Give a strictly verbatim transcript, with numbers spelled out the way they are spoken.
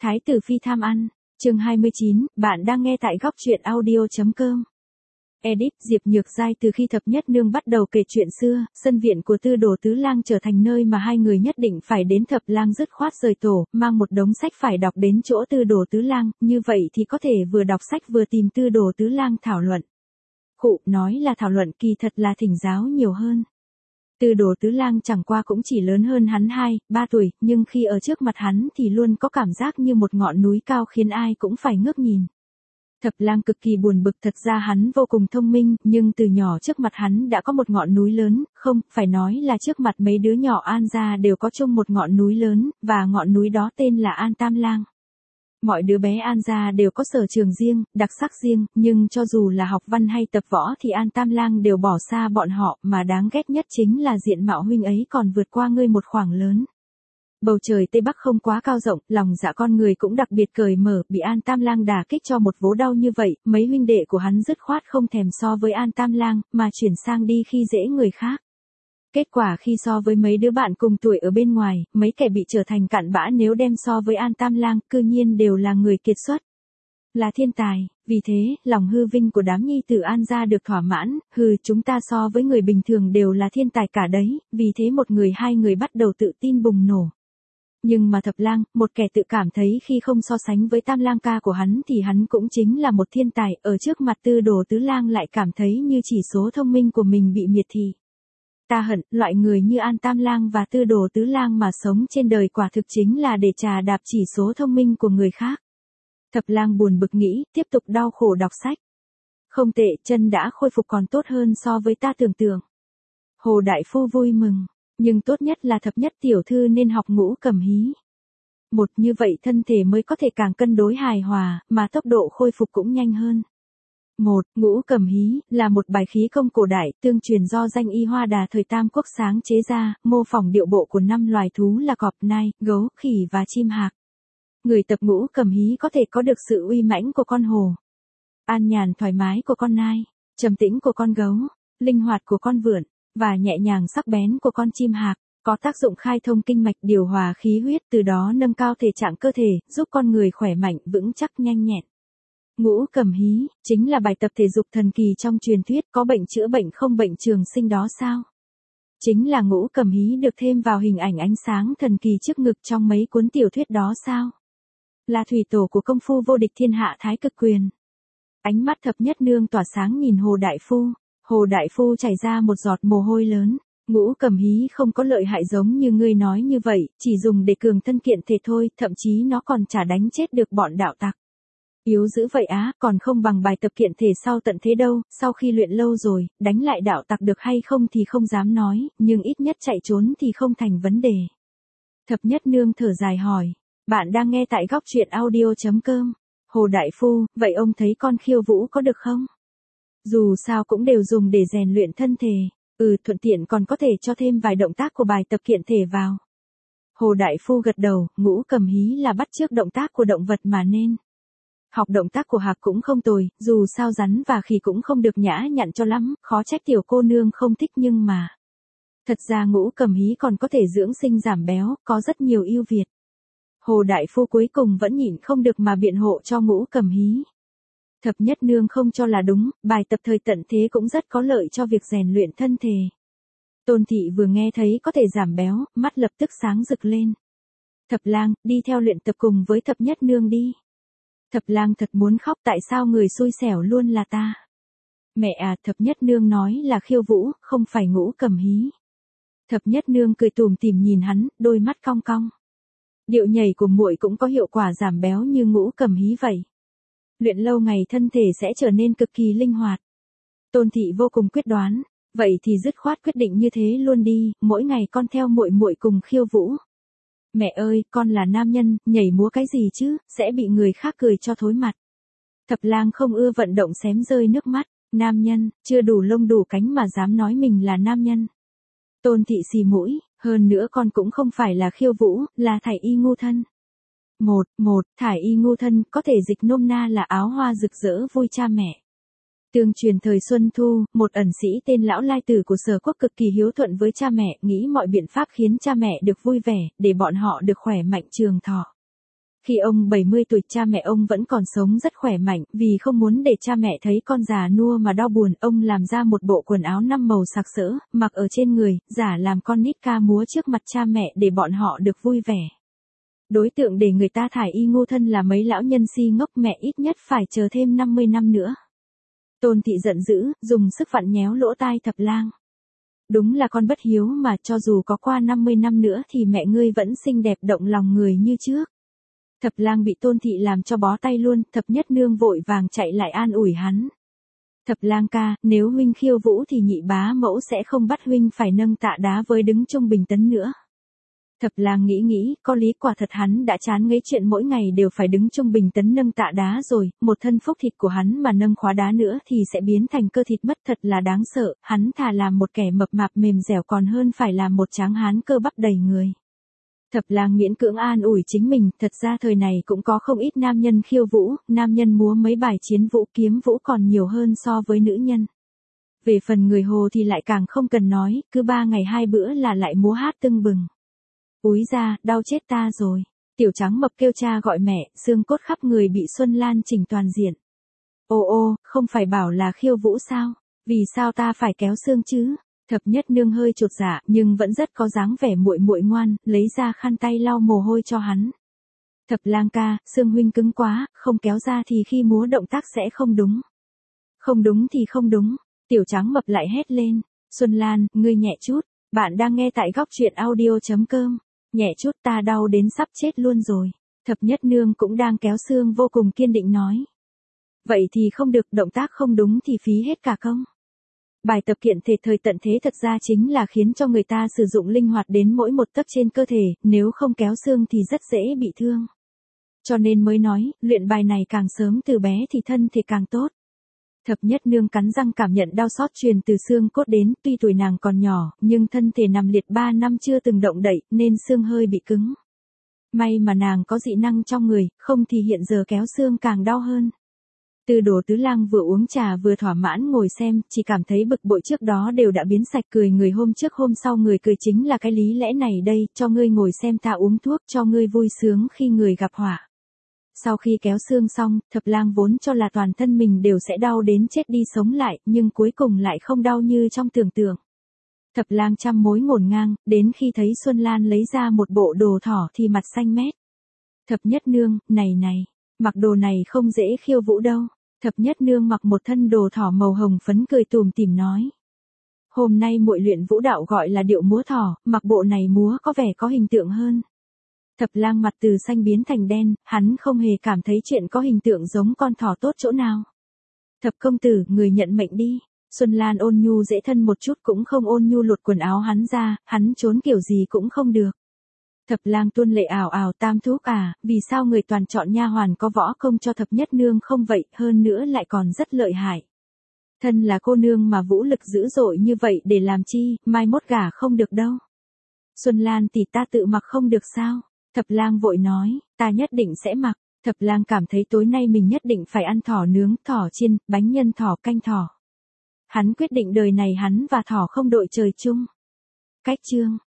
Thái tử phi tham ăn, chương hai mươi chín, bạn đang nghe tại góc truyện audio.com. Edit. Diệp Nhược Giai. Từ khi thập nhất nương bắt đầu kể chuyện xưa, sân viện của Tư Đồ Tứ Lang trở thành nơi mà hai người nhất định phải đến. Thập Lang dứt khoát rời tổ, mang một đống sách phải đọc đến chỗ Tư Đồ Tứ Lang, như vậy thì có thể vừa đọc sách vừa tìm Tư Đồ Tứ Lang thảo luận. Khụ, nói là thảo luận kỳ thật là thỉnh giáo nhiều hơn. Tư Đồ Tứ Lang chẳng qua cũng chỉ lớn hơn hắn hai, ba tuổi, nhưng khi ở trước mặt hắn thì luôn có cảm giác như một ngọn núi cao khiến ai cũng phải ngước nhìn. Thập Lang cực kỳ buồn bực, thật ra hắn vô cùng thông minh, nhưng từ nhỏ trước mặt hắn đã có một ngọn núi lớn, không, phải nói là trước mặt mấy đứa nhỏ An gia đều có chung một ngọn núi lớn, và ngọn núi đó tên là An Tam Lang. Mọi đứa bé An gia đều có sở trường riêng, đặc sắc riêng, nhưng cho dù là học văn hay tập võ thì An Tam Lang đều bỏ xa bọn họ, mà đáng ghét nhất chính là diện mạo huynh ấy còn vượt qua ngươi một khoảng lớn. Bầu trời Tây Bắc không quá cao rộng, lòng dạ con người cũng đặc biệt cởi mở, bị An Tam Lang đả kích cho một vố đau như vậy, mấy huynh đệ của hắn dứt khoát không thèm so với An Tam Lang, mà chuyển sang đi khi dễ người khác. Kết quả khi so với mấy đứa bạn cùng tuổi ở bên ngoài, mấy kẻ bị trở thành cặn bã nếu đem so với An Tam Lang, cư nhiên đều là người kiệt xuất. Là thiên tài, vì thế, lòng hư vinh của đám nhi tử An gia được thỏa mãn, hừ, chúng ta so với người bình thường đều là thiên tài cả đấy, vì thế một người hai người bắt đầu tự tin bùng nổ. Nhưng mà Thập Lang, một kẻ tự cảm thấy khi không so sánh với Tam Lang ca của hắn thì hắn cũng chính là một thiên tài, ở trước mặt Tư Đồ Tứ Lang lại cảm thấy như chỉ số thông minh của mình bị miệt thị. Ta hận, loại người như An Tam Lang và Tư Đồ Tứ Lang mà sống trên đời quả thực chính là để trà đạp chỉ số thông minh của người khác. Thập Lang buồn bực nghĩ, tiếp tục đau khổ đọc sách. Không tệ, chân đã khôi phục còn tốt hơn so với ta tưởng tượng. Hồ Đại Phu vui mừng, nhưng tốt nhất là thập nhất tiểu thư nên học ngũ cầm hí. Một, như vậy thân thể mới có thể càng cân đối hài hòa, mà tốc độ khôi phục cũng nhanh hơn. Một, ngũ cầm hí, là một bài khí công cổ đại, tương truyền do danh y Hoa Đà thời Tam Quốc sáng chế ra, mô phỏng điệu bộ của năm loài thú là cọp, nai, gấu, khỉ và chim hạc. Người tập ngũ cầm hí có thể có được sự uy mãnh của con hổ, an nhàn thoải mái của con nai, trầm tĩnh của con gấu, linh hoạt của con vượn, và nhẹ nhàng sắc bén của con chim hạc, có tác dụng khai thông kinh mạch, điều hòa khí huyết, từ đó nâng cao thể trạng cơ thể, giúp con người khỏe mạnh, vững chắc, nhanh nhẹn. Ngũ cầm hí, chính là bài tập thể dục thần kỳ trong truyền thuyết, có bệnh chữa bệnh không bệnh trường sinh đó sao? Chính là ngũ cầm hí được thêm vào hình ảnh ánh sáng thần kỳ trước ngực trong mấy cuốn tiểu thuyết đó sao? Là thủy tổ của công phu vô địch thiên hạ Thái Cực Quyền. Ánh mắt thập nhất nương tỏa sáng nhìn Hồ Đại Phu. Hồ Đại Phu chảy ra một giọt mồ hôi lớn. Ngũ cầm hí không có lợi hại giống như ngươi nói như vậy, chỉ dùng để cường thân kiện thể thôi, thậm chí nó còn chả đánh chết được bọn đạo tặc. Yếu dữ vậy á, còn không bằng bài tập kiện thể sau tận thế đâu, sau khi luyện lâu rồi, đánh lại đạo tặc được hay không thì không dám nói, nhưng ít nhất chạy trốn thì không thành vấn đề. Thập nhất nương thở dài hỏi, bạn đang nghe tại góc truyện audio.com. Hồ Đại Phu, vậy ông thấy con khiêu vũ có được không? Dù sao cũng đều dùng để rèn luyện thân thể, ừ, thuận tiện còn có thể cho thêm vài động tác của bài tập kiện thể vào. Hồ Đại Phu gật đầu, ngũ cầm hí là bắt chước động tác của động vật mà nên. Học động tác của hạc cũng không tồi, dù sao rắn và khỉ cũng không được nhã nhặn cho lắm, khó trách tiểu cô nương không thích nhưng mà. Thật ra ngũ cầm hí còn có thể dưỡng sinh giảm béo, có rất nhiều ưu việt. Hồ Đại Phu cuối cùng vẫn nhịn không được mà biện hộ cho ngũ cầm hí. Thập nhất nương không cho là đúng, bài tập thời tận thế cũng rất có lợi cho việc rèn luyện thân thể. Tôn Thị vừa nghe thấy có thể giảm béo, mắt lập tức sáng rực lên. Thập Lang, đi theo luyện tập cùng với thập nhất nương đi. Thập Lang thật muốn khóc, tại sao người xui xẻo luôn là ta? Mẹ à, thập nhất nương nói là khiêu vũ, không phải ngũ cầm hí. Thập nhất nương cười tủm tỉm nhìn hắn, đôi mắt cong cong. Điệu nhảy của muội cũng có hiệu quả giảm béo như ngũ cầm hí vậy. Luyện lâu ngày thân thể sẽ trở nên cực kỳ linh hoạt. Tôn Thị vô cùng quyết đoán, vậy thì dứt khoát quyết định như thế luôn đi, mỗi ngày con theo muội muội cùng khiêu vũ. Mẹ ơi, con là nam nhân, nhảy múa cái gì chứ, sẽ bị người khác cười cho thối mặt. Thập Lang không ưa vận động xém rơi nước mắt, nam nhân, chưa đủ lông đủ cánh mà dám nói mình là nam nhân. Tôn Thị xì mũi, hơn nữa con cũng không phải là khiêu vũ, là thải y ngu thân. Một, một, thải y ngu thân, có thể dịch nôm na là áo hoa rực rỡ vui cha mẹ. Tương truyền thời Xuân Thu, một ẩn sĩ tên Lão Lai Tử của Sở Quốc cực kỳ hiếu thuận với cha mẹ, nghĩ mọi biện pháp khiến cha mẹ được vui vẻ, để bọn họ được khỏe mạnh trường thọ. Khi ông bảy mươi tuổi cha mẹ ông vẫn còn sống rất khỏe mạnh, vì không muốn để cha mẹ thấy con già nua mà đau buồn, ông làm ra một bộ quần áo năm màu sặc sỡ, mặc ở trên người, giả làm con nít ca múa trước mặt cha mẹ để bọn họ được vui vẻ. Đối tượng để người ta thải y ngô thân là mấy lão nhân si ngốc, mẹ ít nhất phải chờ thêm năm mươi năm nữa. Tôn thị giận dữ, dùng sức vặn nhéo lỗ tai Thập Lang. Đúng là con bất hiếu mà, cho dù có qua năm mươi năm nữa thì mẹ ngươi vẫn xinh đẹp động lòng người như trước. Thập Lang bị Tôn thị làm cho bó tay luôn, Thập Nhất Nương vội vàng chạy lại an ủi hắn. Thập Lang ca, nếu huynh khiêu vũ thì nhị bá mẫu sẽ không bắt huynh phải nâng tạ đá với đứng trung bình tấn nữa. Thập Lang nghĩ nghĩ, có lý, quả thật hắn đã chán ngấy chuyện mỗi ngày đều phải đứng trung bình tấn nâng tạ đá rồi, một thân phúc thịt của hắn mà nâng khóa đá nữa thì sẽ biến thành cơ thịt mất, thật là đáng sợ, hắn thà làm một kẻ mập mạp mềm dẻo còn hơn phải làm một tráng hán cơ bắp đầy người. Thập Lang miễn cưỡng an ủi chính mình, thật ra thời này cũng có không ít nam nhân khiêu vũ, nam nhân múa mấy bài chiến vũ kiếm vũ còn nhiều hơn so với nữ nhân. Về phần người Hồ thì lại càng không cần nói, cứ ba ngày hai bữa là lại múa hát tưng bừng. Úi da, đau chết ta rồi. Tiểu Trắng Mập kêu cha gọi mẹ, xương cốt khắp người bị Xuân Lan chỉnh toàn diện. Ô ô, không phải bảo là khiêu vũ sao? Vì sao ta phải kéo xương chứ? Thập Nhất Nương hơi chột dạ, nhưng vẫn rất có dáng vẻ muội muội ngoan, lấy ra khăn tay lau mồ hôi cho hắn. Thập Lang ca, xương huynh cứng quá, không kéo ra thì khi múa động tác sẽ không đúng. Không đúng thì không đúng. Tiểu Trắng Mập lại hét lên. Xuân Lan, ngươi nhẹ chút. Bạn đang nghe tại góc truyện audio chấm com. Nhẹ chút, ta đau đến sắp chết luôn rồi. Thập Nhất Nương cũng đang kéo xương vô cùng kiên định nói. Vậy thì không được, động tác không đúng thì phí hết cả công. Bài tập kiện thể thời tận thế thật ra chính là khiến cho người ta sử dụng linh hoạt đến mỗi một tấc trên cơ thể, nếu không kéo xương thì rất dễ bị thương. Cho nên mới nói, luyện bài này càng sớm từ bé thì thân thể càng tốt. Thập Nhất Nương cắn răng cảm nhận đau xót truyền từ xương cốt đến, tuy tuổi nàng còn nhỏ, nhưng thân thể nằm liệt ba năm chưa từng động đậy, nên xương hơi bị cứng. May mà nàng có dị năng trong người, không thì hiện giờ kéo xương càng đau hơn. Tư Đồ Tứ Lang vừa uống trà vừa thỏa mãn ngồi xem, chỉ cảm thấy bực bội trước đó đều đã biến sạch, cười người hôm trước hôm sau người cười chính là cái lý lẽ này đây, cho ngươi ngồi xem ta uống thuốc, cho ngươi vui sướng khi người gặp họa. Sau khi kéo xương xong, Thập Lang vốn cho là toàn thân mình đều sẽ đau đến chết đi sống lại, nhưng cuối cùng lại không đau như trong tưởng tượng. Thập Lang trăm mối ngổn ngang, đến khi thấy Xuân Lan lấy ra một bộ đồ thỏ thì mặt xanh mét. Thập Nhất Nương, này này, mặc đồ này không dễ khiêu vũ đâu. Thập Nhất Nương mặc một thân đồ thỏ màu hồng phấn cười tủm tỉm nói. Hôm nay muội luyện vũ đạo gọi là điệu múa thỏ, mặc bộ này múa có vẻ có hình tượng hơn. Thập Lang mặt từ xanh biến thành đen, hắn không hề cảm thấy chuyện có hình tượng giống con thỏ tốt chỗ nào. Thập công tử, người nhận mệnh đi. Xuân Lan ôn nhu dễ thân một chút cũng không ôn nhu lột quần áo hắn ra, hắn trốn kiểu gì cũng không được. Thập Lang tuôn lệ ảo ảo, tam thúc à, vì sao người toàn chọn nha hoàn có võ công cho Thập Nhất Nương không vậy, hơn nữa lại còn rất lợi hại. Thân là cô nương mà vũ lực dữ dội như vậy để làm chi, mai mốt gả không được đâu. Xuân Lan tỷ, ta tự mặc không được sao? Thập Lang vội nói, ta nhất định sẽ mặc. Thập Lang cảm thấy tối nay mình nhất định phải ăn thỏ nướng, thỏ chiên, bánh nhân thỏ, canh thỏ. Hắn quyết định đời này hắn và thỏ không đội trời chung. Cách chương